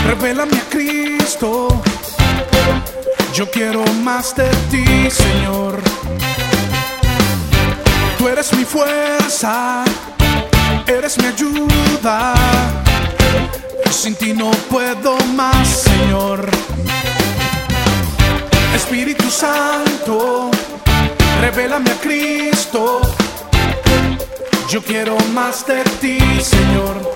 Revélame a Cristo. Yo quiero más de ti, Señor. Tú eres mi fuerza, eres mi ayuda. Sin ti no puedo más, Señor. Espíritu Santo, revélame a Cristo. Yo quiero más de ti, Señor.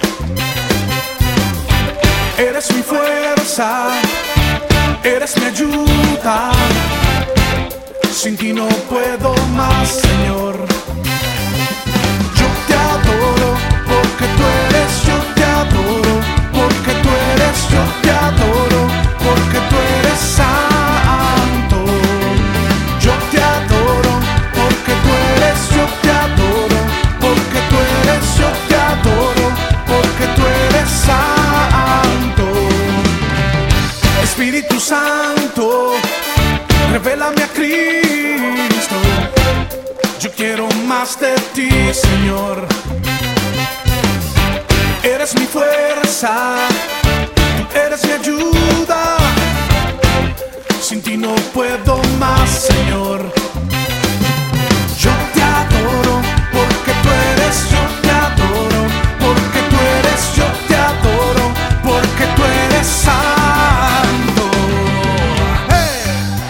Eres mi fuerza, eres mi ayuda. Sin ti no puedo más, Señor. Yo te adoro porque tú eres, yo te adoro porque tú eres, yo te adoro porque tú eres santo. Yo te adoro porque tú eres, yo te adoro porque tú eres, yo te adoro porque tú eres santo. Espíritu Santo, revélame a Cristo. Yo quiero más de ti, Señor. Eres mi fuerza, eres mi ayuda. Sin ti no puedo más, Señor. Yo te adoro porque tú eres, yo te adoro porque tú eres, yo te adoro porque tú eres santo. ¡Hey!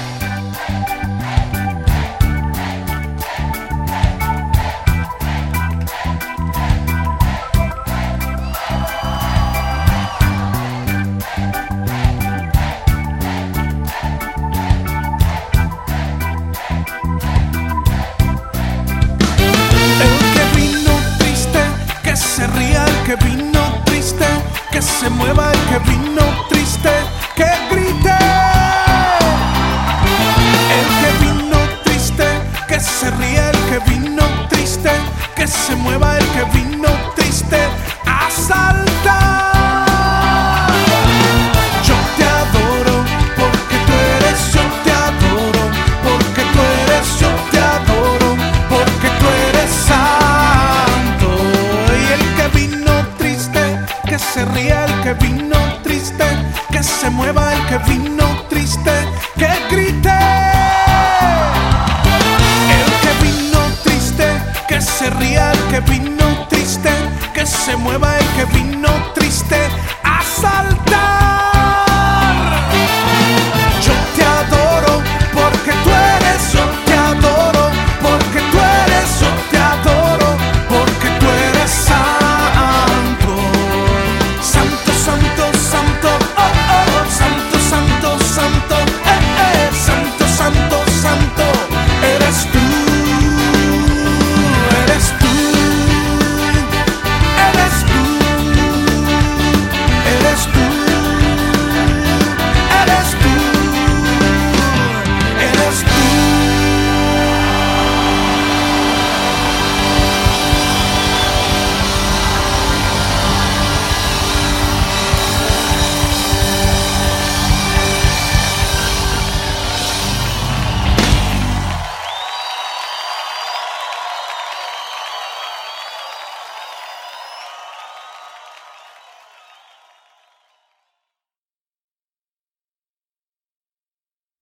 Se ría el que vino triste, que se mueva el que vino triste, que grite. El que vino triste, que se ría el que vino triste, que se mueva el que vino triste, a saltar. Yo te adoro porque tú eres, yo te adoro porque tú eres, yo te adoro porque tú eres santo. Que se ría el que vino triste, que se mueva el que vino triste, que grite. El que vino triste, que se ría el que vino triste, que se mueva el que vino triste,